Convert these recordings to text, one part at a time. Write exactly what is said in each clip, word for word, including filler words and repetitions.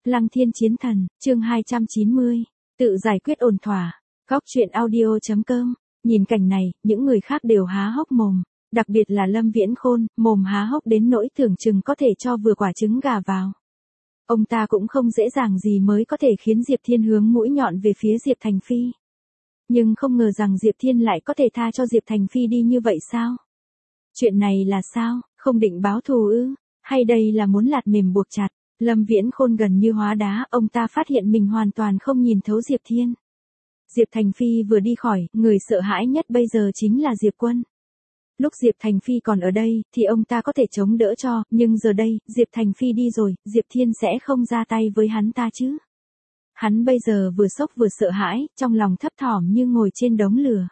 Lăng Thiên Chiến Thần, chương hai trăm chín mươi, tự giải quyết ổn thỏa. Góc truyện audio chấm com. Nhìn cảnh này, những người khác đều há hốc mồm, đặc biệt là Lâm Viễn Khôn, mồm há hốc đến nỗi tưởng chừng có thể cho vừa quả trứng gà vào. Ông ta cũng không dễ dàng gì mới có thể khiến Diệp Thiên hướng mũi nhọn về phía Diệp Thành Phi. Nhưng không ngờ rằng Diệp Thiên lại có thể tha cho Diệp Thành Phi đi như vậy sao? Chuyện này là sao, không định báo thù ư? Hay đây là muốn lạt mềm buộc chặt? Lâm Viễn Khôn gần như hóa đá, ông ta phát hiện mình hoàn toàn không nhìn thấu Diệp Thiên. Diệp Thành Phi vừa đi khỏi, người sợ hãi nhất bây giờ chính là Diệp Quân. Lúc Diệp Thành Phi còn ở đây, thì ông ta có thể chống đỡ cho, nhưng giờ đây, Diệp Thành Phi đi rồi, Diệp Thiên sẽ không ra tay với hắn ta chứ. Hắn bây giờ vừa sốc vừa sợ hãi, trong lòng thấp thỏm như ngồi trên đống lửa.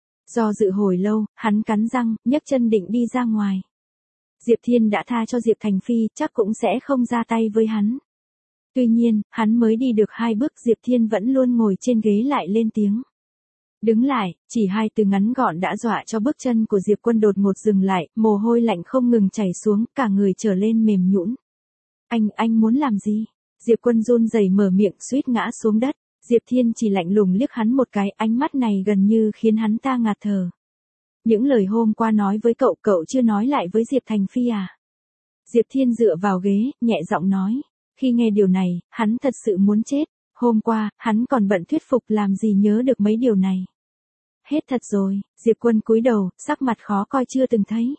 Do dự hồi lâu, hắn cắn răng, nhấc chân định đi ra ngoài. Diệp Thiên đã tha cho Diệp Thành Phi, chắc cũng sẽ không ra tay với hắn. Tuy nhiên, hắn mới đi được hai bước, Diệp Thiên vẫn luôn ngồi trên ghế lại lên tiếng. Đứng lại, chỉ hai từ ngắn gọn đã dọa cho bước chân của Diệp Quân đột ngột dừng lại, mồ hôi lạnh không ngừng chảy xuống, cả người trở lên mềm nhũn. Anh, anh muốn làm gì? Diệp Quân run rẩy mở miệng, suýt ngã xuống đất. Diệp Thiên chỉ lạnh lùng liếc hắn một cái, ánh mắt này gần như khiến hắn ta ngạt thở. Những lời hôm qua nói với cậu, cậu chưa nói lại với Diệp Thành Phi à? Diệp Thiên dựa vào ghế, nhẹ giọng nói. Khi nghe điều này, hắn thật sự muốn chết. Hôm qua, hắn còn bận thuyết phục làm gì nhớ được mấy điều này. Hết thật rồi, Diệp Quân cúi đầu, sắc mặt khó coi chưa từng thấy.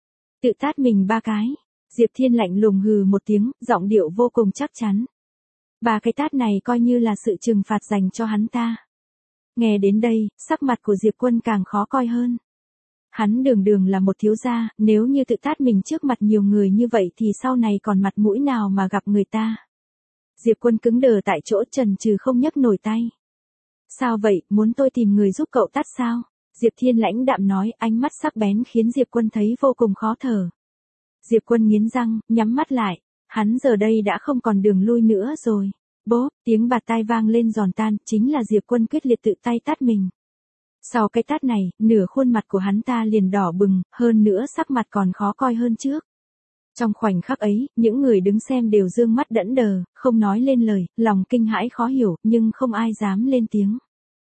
Tự tát mình ba cái. Diệp Thiên lạnh lùng hừ một tiếng, giọng điệu vô cùng chắc chắn. Ba cái tát này coi như là sự trừng phạt dành cho hắn ta. Nghe đến đây, sắc mặt của Diệp Quân càng khó coi hơn. Hắn đường đường là một thiếu gia, nếu như tự tát mình trước mặt nhiều người như vậy thì sau này còn mặt mũi nào mà gặp người ta. Diệp Quân cứng đờ tại chỗ, chần chừ không nhấc nổi tay. Sao vậy, muốn tôi tìm người giúp cậu tát sao? Diệp Thiên lãnh đạm nói, ánh mắt sắc bén khiến Diệp Quân thấy vô cùng khó thở. Diệp Quân nghiến răng, nhắm mắt lại. Hắn giờ đây đã không còn đường lui nữa rồi. Bốp, tiếng bạt tai vang lên giòn tan, chính là Diệp Quân quyết liệt tự tay tát mình. Sau cái tát này, nửa khuôn mặt của hắn ta liền đỏ bừng, hơn nữa sắc mặt còn khó coi hơn trước. Trong khoảnh khắc ấy, những người đứng xem đều dương mắt đẫm đờ, không nói lên lời, lòng kinh hãi khó hiểu, nhưng không ai dám lên tiếng.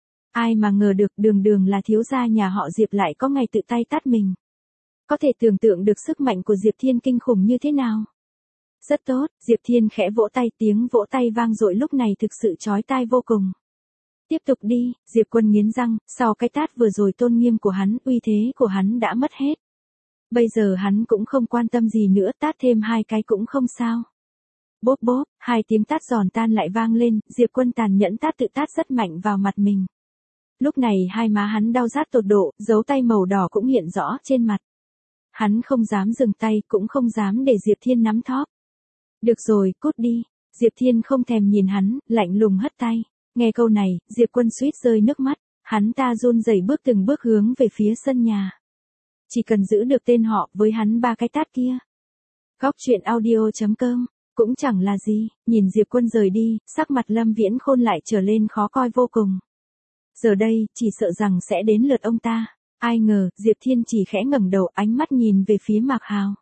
Ai mà ngờ được, đường đường là thiếu gia nhà họ Diệp lại có ngày tự tay tát mình. Có thể tưởng tượng được sức mạnh của Diệp Thiên kinh khủng như thế nào. Rất tốt, Diệp Thiên khẽ vỗ tay, tiếng vỗ tay vang dội lúc này thực sự chói tai vô cùng. Tiếp tục đi, Diệp Quân nghiến răng, sau cái tát vừa rồi tôn nghiêm của hắn, uy thế của hắn đã mất hết. Bây giờ hắn cũng không quan tâm gì nữa, tát thêm hai cái cũng không sao. Bốp bốp, hai tiếng tát giòn tan lại vang lên, Diệp Quân tàn nhẫn tát tự tát rất mạnh vào mặt mình. Lúc này hai má hắn đau rát tột độ, dấu tay màu đỏ cũng hiện rõ trên mặt. Hắn không dám dừng tay, cũng không dám để Diệp Thiên nắm thóp. Được rồi, cút đi. Diệp Thiên không thèm nhìn hắn, lạnh lùng hất tay. Nghe câu này, Diệp Quân suýt rơi nước mắt, hắn ta run rẩy bước từng bước hướng về phía sân nhà. Chỉ cần giữ được tên họ với hắn ba cái tát kia. Góc truyện audio chấm com, cũng chẳng là gì, nhìn Diệp Quân rời đi, sắc mặt Lâm Viễn Khôn lại trở lên khó coi vô cùng. Giờ đây, chỉ sợ rằng sẽ đến lượt ông ta. Ai ngờ, Diệp Thiên chỉ khẽ ngẩng đầu, ánh mắt nhìn về phía Mạc Hào.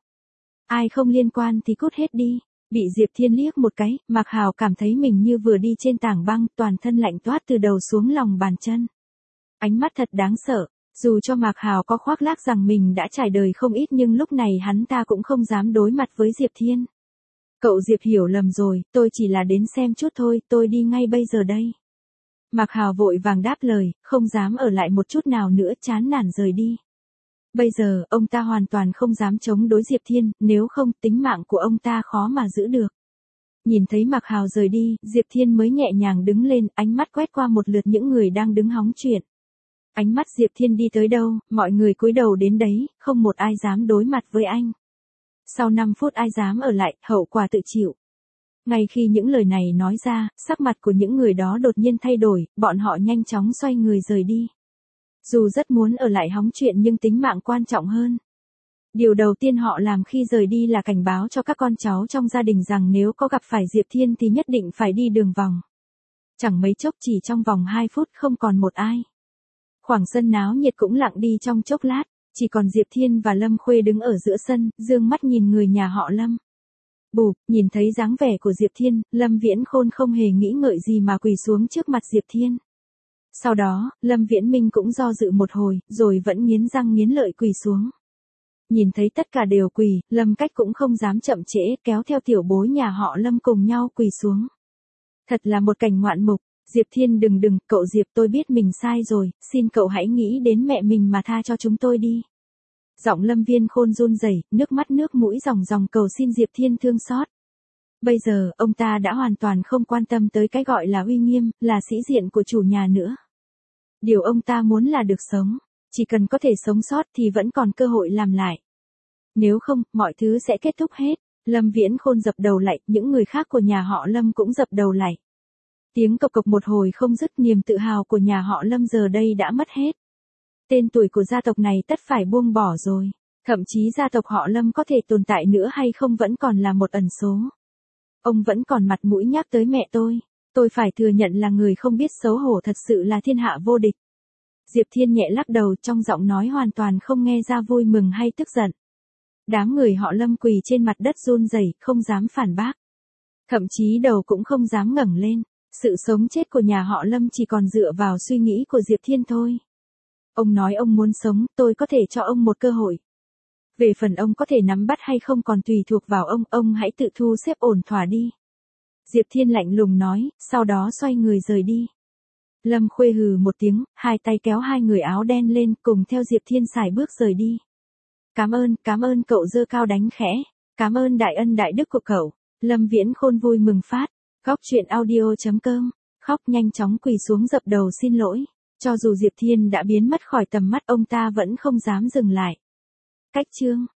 Ai không liên quan thì cút hết đi. Bị Diệp Thiên liếc một cái, Mạc Hào cảm thấy mình như vừa đi trên tảng băng, toàn thân lạnh toát từ đầu xuống lòng bàn chân. Ánh mắt thật đáng sợ, dù cho Mạc Hào có khoác lác rằng mình đã trải đời không ít nhưng lúc này hắn ta cũng không dám đối mặt với Diệp Thiên. Cậu Diệp hiểu lầm rồi, tôi chỉ là đến xem chút thôi, tôi đi ngay bây giờ đây. Mạc Hào vội vàng đáp lời, không dám ở lại một chút nào nữa, chán nản rời đi. Bây giờ, ông ta hoàn toàn không dám chống đối Diệp Thiên, nếu không, tính mạng của ông ta khó mà giữ được. Nhìn thấy Mạc Hào rời đi, Diệp Thiên mới nhẹ nhàng đứng lên, ánh mắt quét qua một lượt những người đang đứng hóng chuyện. Ánh mắt Diệp Thiên đi tới đâu, mọi người cúi đầu đến đấy, không một ai dám đối mặt với anh. Sau năm phút ai dám ở lại, hậu quả tự chịu. Ngay khi những lời này nói ra, sắc mặt của những người đó đột nhiên thay đổi, bọn họ nhanh chóng xoay người rời đi. Dù rất muốn ở lại hóng chuyện nhưng tính mạng quan trọng hơn. Điều đầu tiên họ làm khi rời đi là cảnh báo cho các con cháu trong gia đình rằng nếu có gặp phải Diệp Thiên thì nhất định phải đi đường vòng. Chẳng mấy chốc, chỉ trong vòng hai phút không còn một ai. Khoảng sân náo nhiệt cũng lặng đi trong chốc lát, chỉ còn Diệp Thiên và Lâm Khuê đứng ở giữa sân, dương mắt nhìn người nhà họ Lâm. Bụp, nhìn thấy dáng vẻ của Diệp Thiên, Lâm Viễn Khôn không hề nghĩ ngợi gì mà quỳ xuống trước mặt Diệp Thiên. Sau đó, Lâm Viễn Minh cũng do dự một hồi, rồi vẫn nghiến răng nghiến lợi quỳ xuống. Nhìn thấy tất cả đều quỳ, Lâm Cách cũng không dám chậm trễ, kéo theo tiểu bối nhà họ Lâm cùng nhau quỳ xuống. Thật là một cảnh ngoạn mục. Diệp Thiên đừng đừng, cậu Diệp tôi biết mình sai rồi, xin cậu hãy nghĩ đến mẹ mình mà tha cho chúng tôi đi. Giọng Lâm Viễn Khôn run rẩy, nước mắt nước mũi ròng ròng cầu xin Diệp Thiên thương xót. Bây giờ, ông ta đã hoàn toàn không quan tâm tới cái gọi là uy nghiêm, là sĩ diện của chủ nhà nữa. Điều ông ta muốn là được sống. Chỉ cần có thể sống sót thì vẫn còn cơ hội làm lại. Nếu không, mọi thứ sẽ kết thúc hết. Lâm Viễn Khôn dập đầu lại, những người khác của nhà họ Lâm cũng dập đầu lại. Tiếng cộc cộc một hồi không dứt, niềm tự hào của nhà họ Lâm giờ đây đã mất hết. Tên tuổi của gia tộc này tất phải buông bỏ rồi. Thậm chí gia tộc họ Lâm có thể tồn tại nữa hay không vẫn còn là một ẩn số. Ông vẫn còn mặt mũi nhắc tới mẹ tôi. Tôi phải thừa nhận là người không biết xấu hổ thật sự là thiên hạ vô địch. Diệp Thiên nhẹ lắc đầu, trong giọng nói hoàn toàn không nghe ra vui mừng hay tức giận. Đám người họ Lâm quỳ trên mặt đất run rẩy, không dám phản bác. Thậm chí đầu cũng không dám ngẩng lên. Sự sống chết của nhà họ Lâm chỉ còn dựa vào suy nghĩ của Diệp Thiên thôi. Ông nói ông muốn sống, tôi có thể cho ông một cơ hội. Về phần ông có thể nắm bắt hay không còn tùy thuộc vào ông, ông hãy tự thu xếp ổn thỏa đi. Diệp Thiên lạnh lùng nói, sau đó xoay người rời đi. Lâm Khuê hừ một tiếng, hai tay kéo hai người áo đen lên, cùng theo Diệp Thiên sải bước rời đi. Cảm ơn, cảm ơn cậu, giơ cao đánh khẽ. Cảm ơn đại ân đại đức của cậu. Lâm Viễn Khôn vui mừng phát. Góc truyện audio chấm com. Khóc nhanh chóng quỳ xuống dập đầu xin lỗi. Cho dù Diệp Thiên đã biến mất khỏi tầm mắt, ông ta vẫn không dám dừng lại. Cách chương.